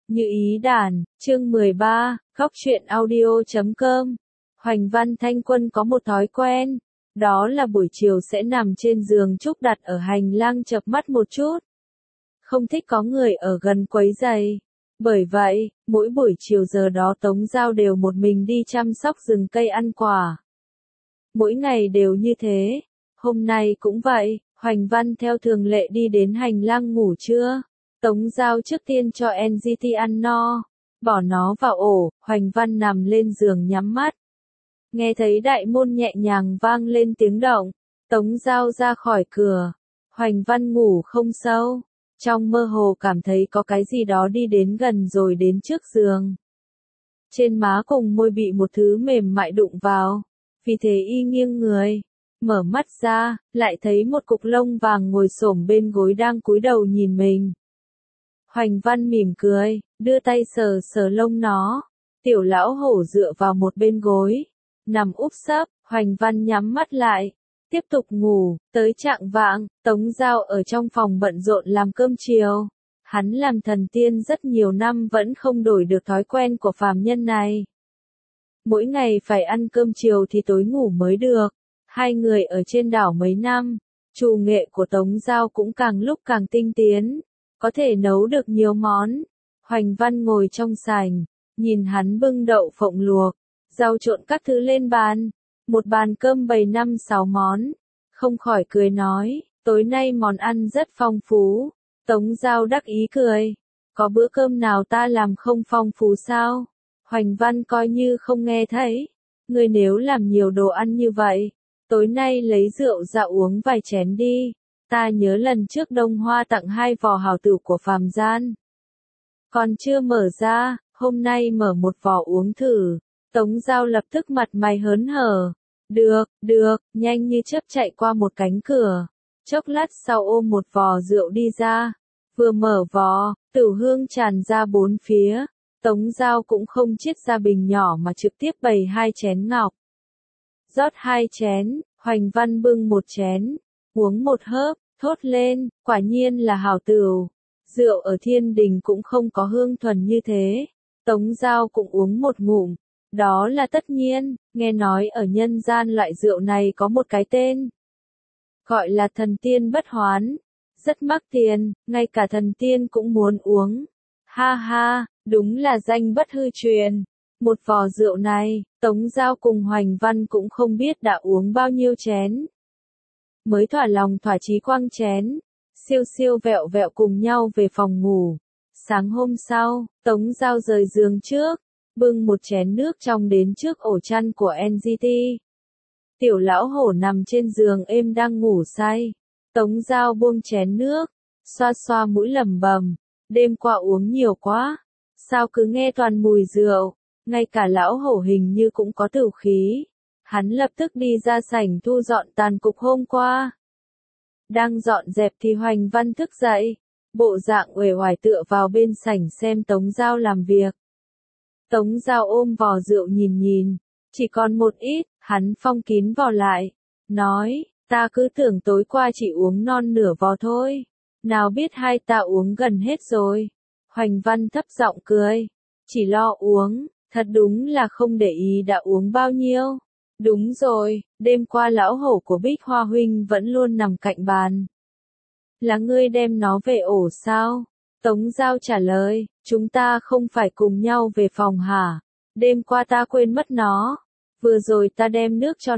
Như ý đàn, chương 13, khóc chuyện audio.com. Hoành Văn Thanh Quân có một thói quen, đó là buổi chiều sẽ nằm trên giường trúc đặt ở hành lang chợp mắt một chút. Không thích có người ở gần quấy rầy. Bởi vậy, mỗi buổi chiều giờ đó Tống Giao đều một mình đi chăm sóc rừng cây ăn quả. Mỗi ngày đều như thế, hôm nay cũng vậy, Hoành Văn theo thường lệ đi đến hành lang ngủ trưa. Tống Giao trước tiên cho NGT ăn no, bỏ nó vào ổ, Hoành Văn nằm lên giường nhắm mắt. Nghe thấy đại môn nhẹ nhàng vang lên tiếng động, Tống Giao ra khỏi cửa. Hoành Văn ngủ không sâu, trong mơ hồ cảm thấy có cái gì đó đi đến gần rồi đến trước giường. Trên má cùng môi bị một thứ mềm mại đụng vào, vì thế y nghiêng người, mở mắt ra, lại thấy một cục lông vàng ngồi xổm bên gối đang cúi đầu nhìn mình. Hoành Văn mỉm cười, đưa tay sờ sờ lông nó. Tiểu lão hổ dựa vào một bên gối, nằm úp sấp, Hoành Văn nhắm mắt lại, tiếp tục ngủ, tới chạng vạng, Tống Giao ở trong phòng bận rộn làm cơm chiều. Hắn làm thần tiên rất nhiều năm vẫn không đổi được thói quen của phàm nhân này. Mỗi ngày phải ăn cơm chiều thì tối ngủ mới được. Hai người ở trên đảo mấy năm, chủ nghệ của Tống Giao cũng càng lúc càng tinh tiến, có thể nấu được nhiều món. Hoành Văn ngồi trong sảnh, nhìn hắn bưng đậu phộng luộc, rau trộn các thứ lên bàn, một bàn cơm bày 5-6 món, không khỏi cười nói, tối nay món ăn rất phong phú. Tống Giao đắc ý cười, có bữa cơm nào ta làm không phong phú sao? Hoành Văn coi như không nghe thấy, người nếu làm nhiều đồ ăn như vậy, tối nay lấy rượu ra uống vài chén đi. Ta nhớ lần trước Đông Hoa tặng 2 vò hào tử của phàm gian. Còn chưa mở ra, hôm nay mở một vò uống thử. Tống Giao lập tức mặt mày hớn hở. Được, nhanh như chớp chạy qua một cánh cửa. Chốc lát sau ôm một vò rượu đi ra. Vừa mở vò, tử hương tràn ra bốn phía. Tống Giao cũng không chiết ra bình nhỏ mà trực tiếp bày 2 chén ngọc. Rót 2 chén, Hoành Văn bưng một chén, uống một hớp, thốt lên, quả nhiên là hảo tửu. Rượu ở thiên đình cũng không có hương thuần như thế. Tống Giao cũng uống một ngụm. Đó là tất nhiên, nghe nói ở nhân gian loại rượu này có một cái tên. Gọi là thần tiên bất hoán. Rất mắc tiền, ngay cả thần tiên cũng muốn uống. Ha ha, đúng là danh bất hư truyền. Một vò rượu này, Tống Giao cùng Hoành Văn cũng không biết đã uống bao nhiêu chén. Mới thỏa lòng thỏa chí quăng chén, siêu siêu vẹo vẹo cùng nhau về phòng ngủ. Sáng hôm sau, Tống Giao rời giường trước, bưng một chén nước trong đến trước ổ chăn của NGT. Tiểu lão hổ nằm trên giường êm đang ngủ say. Tống Giao buông chén nước, xoa xoa mũi lẩm bẩm, đêm qua uống nhiều quá, sao cứ nghe toàn mùi rượu, ngay cả lão hổ hình như cũng có tửu khí. Hắn lập tức đi ra sảnh thu dọn tàn cục hôm qua. Đang dọn dẹp thì Hoành Văn thức dậy, bộ dạng uể oải tựa vào bên sảnh xem Tống Giao làm việc. Tống Giao ôm vò rượu nhìn, chỉ còn một ít, hắn phong kín vò lại, nói, ta cứ tưởng tối qua chỉ uống non nửa vò thôi, nào biết hai ta uống gần hết rồi. Hoành Văn thấp giọng cười, chỉ lo uống, thật đúng là không để ý đã uống bao nhiêu. Đúng rồi, đêm qua lão hổ của Bích Hoa huynh vẫn luôn nằm cạnh bàn. Là ngươi đem nó về ổ sao? Tống Giao trả lời, chúng ta không phải cùng nhau về phòng hả? Đêm qua ta quên mất nó. Vừa rồi ta đem nước cho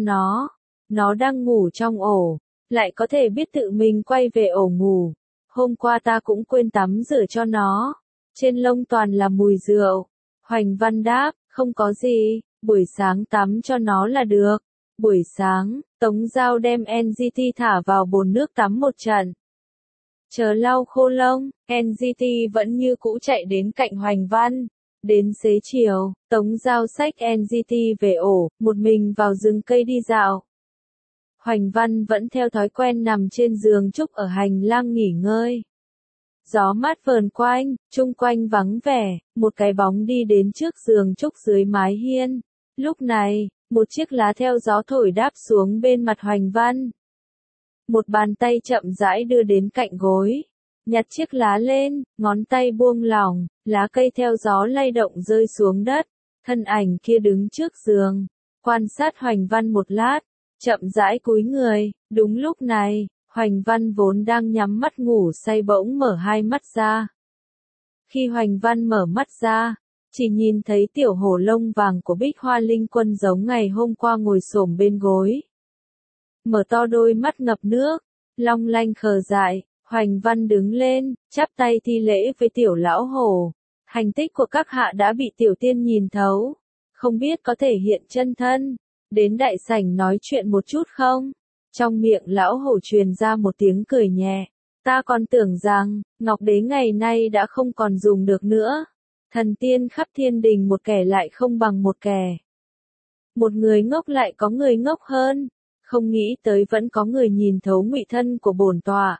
nó đang ngủ trong ổ, lại có thể biết tự mình quay về ổ ngủ. Hôm qua ta cũng quên tắm rửa cho nó, trên lông toàn là mùi rượu. Hoành Văn đáp, không có gì, buổi sáng tắm cho nó là được. Buổi sáng, Tống Giao đem NGT thả vào bồn nước tắm một trận. Chờ lau khô lông, NGT vẫn như cũ chạy đến cạnh Hoành Văn. Đến xế chiều, Tống Giao xách NGT về ổ, một mình vào rừng cây đi dạo. Hoành Văn vẫn theo thói quen nằm trên giường trúc ở hành lang nghỉ ngơi. Gió mát vờn quanh, chung quanh vắng vẻ, một cái bóng đi đến trước giường trúc dưới mái hiên. Lúc này, một chiếc lá theo gió thổi đáp xuống bên mặt Hoành Văn. Một bàn tay chậm rãi đưa đến cạnh gối. nhặt chiếc lá lên, ngón tay buông lỏng, lá cây theo gió lay động rơi xuống đất. Thân ảnh kia đứng trước giường, quan sát Hoành Văn một lát, chậm rãi cúi người. Đúng lúc này, Hoành Văn vốn đang nhắm mắt ngủ say bỗng mở hai mắt ra. Khi Hoành Văn mở mắt ra, chỉ nhìn thấy tiểu hổ lông vàng của Bích Hoa Linh Quân giống ngày hôm qua ngồi xổm bên gối. Mở to đôi mắt ngập nước, long lanh khờ dại, Hoành Văn đứng lên, chắp tay thi lễ với tiểu lão hổ. Hành tích của các hạ đã bị tiểu tiên nhìn thấu, không biết có thể hiện chân thân, đến đại sảnh nói chuyện một chút không? Trong miệng lão hổ truyền ra một tiếng cười nhẹ, ta còn tưởng rằng, ngọc đế ngày nay đã không còn dùng được nữa. Thần tiên khắp thiên đình một kẻ lại không bằng một kẻ. Một người ngốc lại có người ngốc hơn, không nghĩ tới vẫn có người nhìn thấu ngụy thân của bổn tọa.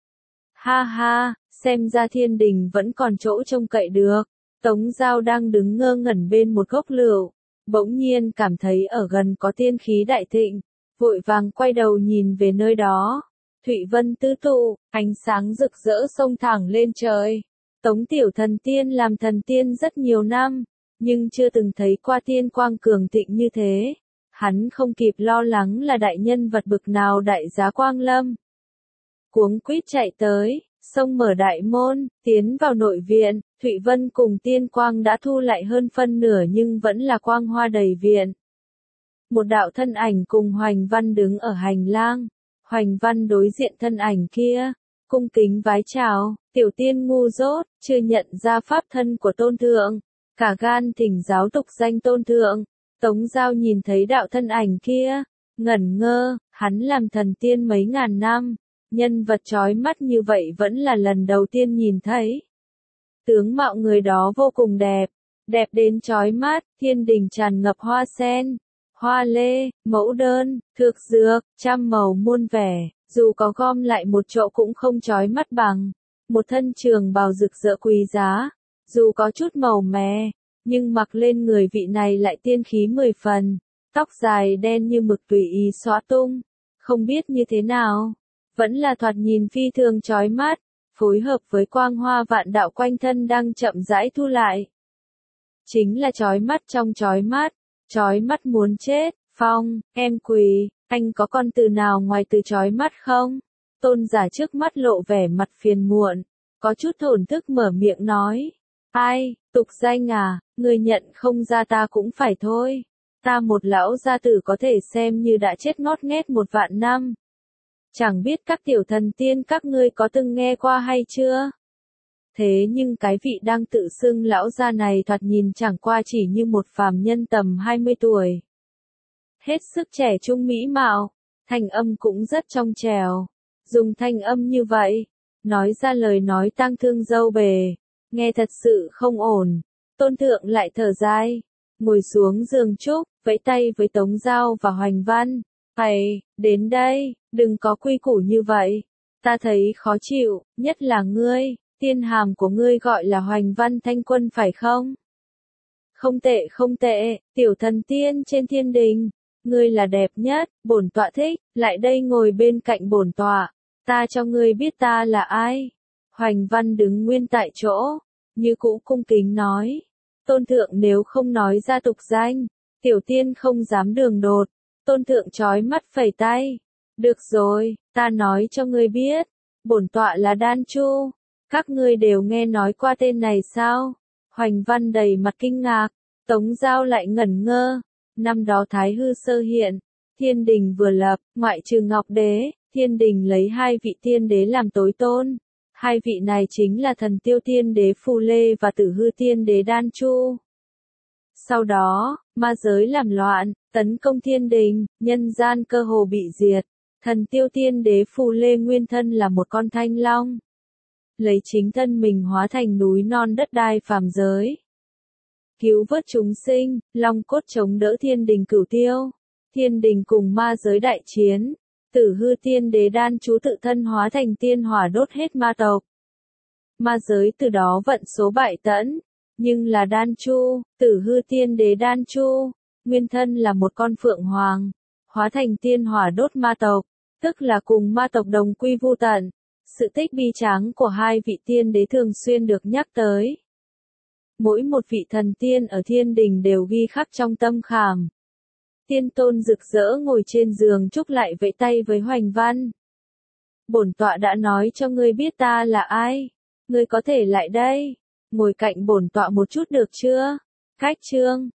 Ha ha, xem ra thiên đình vẫn còn chỗ trông cậy được. Tống Giao đang đứng ngơ ngẩn bên một gốc lựu, bỗng nhiên cảm thấy ở gần có tiên khí đại thịnh, vội vàng quay đầu nhìn về nơi đó. Thụy vân tứ tụ, ánh sáng rực rỡ xông thẳng lên trời. Tống tiểu thần tiên làm thần tiên rất nhiều năm, nhưng chưa từng thấy qua tiên quang cường thịnh như thế. Hắn không kịp lo lắng là đại nhân vật bực nào đại giá quang lâm. Cuống quýt chạy tới, xông mở đại môn, tiến vào nội viện. Thụy Vân cùng tiên quang đã thu lại hơn phân nửa nhưng vẫn là quang hoa đầy viện. Một đạo thân ảnh cùng Hoành Văn đứng ở hành lang. Hoành Văn đối diện thân ảnh kia, cung kính vái chào. Tiểu tiên ngu dốt, chưa nhận ra pháp thân của tôn thượng, cả gan thỉnh giáo tục danh tôn thượng. Tống Giao nhìn thấy đạo thân ảnh kia, ngẩn ngơ, hắn làm thần tiên mấy ngàn năm, nhân vật chói mắt như vậy vẫn là lần đầu tiên nhìn thấy. Tướng mạo người đó vô cùng đẹp, đẹp đến chói mắt. Thiên đình tràn ngập hoa sen, hoa lê, mẫu đơn, thược dược, trăm màu muôn vẻ, dù có gom lại một chỗ cũng không chói mắt bằng. Một thân trường bào rực rỡ quý giá, dù có chút màu mè, nhưng mặc lên người vị này lại tiên khí 10 phần, tóc dài đen như mực tùy ý xõa tung, không biết như thế nào, vẫn là thoạt nhìn phi thường chói mắt, phối hợp với quang hoa vạn đạo quanh thân đang chậm rãi thu lại. Chính là chói mắt trong chói mắt muốn chết. Phong, em quỳ, anh có con từ nào ngoài từ chói mắt không? Tôn giả trước mắt lộ vẻ mặt phiền muộn, có chút thổn thức mở miệng nói. Ai, tục danh à, người nhận không ra ta cũng phải thôi. Ta một lão gia tử có thể xem như đã chết ngót nghét 1.000 năm. Chẳng biết các tiểu thần tiên các ngươi có từng nghe qua hay chưa? Thế nhưng cái vị đang tự xưng lão gia này thoạt nhìn chẳng qua chỉ như một phàm nhân tầm 20 tuổi. Hết sức trẻ trung mỹ mạo, thanh âm cũng rất trong trẻo. Dùng thanh âm như vậy, nói ra lời nói tang thương dâu bề, nghe thật sự không ổn. Tôn thượng lại thở dài, ngồi xuống giường trúc, vẫy tay với Tống Giao và Hoành Văn. Hầy, đến đây, đừng có quy củ như vậy. Ta thấy khó chịu, nhất là ngươi, tiên hàm của ngươi gọi là Hoành Văn Thanh Quân phải không? Không tệ, tiểu thần tiên trên thiên đình. Ngươi là đẹp nhất, bổn tọa thích, lại đây ngồi bên cạnh bổn tọa. Ta cho ngươi biết ta là ai. Hoành Văn đứng nguyên tại chỗ, như cũ cung kính nói. Tôn thượng nếu không nói ra tục danh, tiểu tiên không dám đường đột. Tôn thượng chói mắt phẩy tay. Được rồi, ta nói cho ngươi biết. Bổn tọa là Đan Chu. Các ngươi đều nghe nói qua tên này sao? Hoành Văn đầy mặt kinh ngạc. Tống Giao lại ngẩn ngơ. Năm đó Thái Hư sơ hiện, thiên đình vừa lập, ngoại trừ Ngọc Đế, thiên đình lấy 2 vị tiên đế làm tối tôn. 2 vị này chính là thần tiêu tiên đế Phù Lê và tử hư tiên đế Đan Chu. Sau đó, ma giới làm loạn, tấn công thiên đình, nhân gian cơ hồ bị diệt. Thần tiêu tiên đế Phù Lê nguyên thân là một con thanh long. Lấy chính thân mình hóa thành núi non đất đai phàm giới. Cứu vớt chúng sinh, long cốt chống đỡ thiên đình cửu tiêu. Thiên đình cùng ma giới đại chiến. Tử hư tiên đế Đan Chú tự thân hóa thành tiên hỏa đốt hết ma tộc. Ma giới từ đó vận số bại tẫn. Nhưng là Đan Chu, tử hư tiên đế Đan Chu, nguyên thân là một con phượng hoàng, hóa thành tiên hỏa đốt ma tộc, tức là cùng ma tộc đồng quy vu tận. Sự tích bi tráng của hai vị tiên đế thường xuyên được nhắc tới. Mỗi một vị thần tiên ở thiên đình đều ghi khắc trong tâm khảm. Tiên tôn rực rỡ ngồi trên giường trúc lại vẫy tay với Hoành Văn. Bổn tọa đã nói cho ngươi biết ta là ai. Ngươi có thể lại đây, ngồi cạnh bổn tọa một chút được chưa? Khách trương.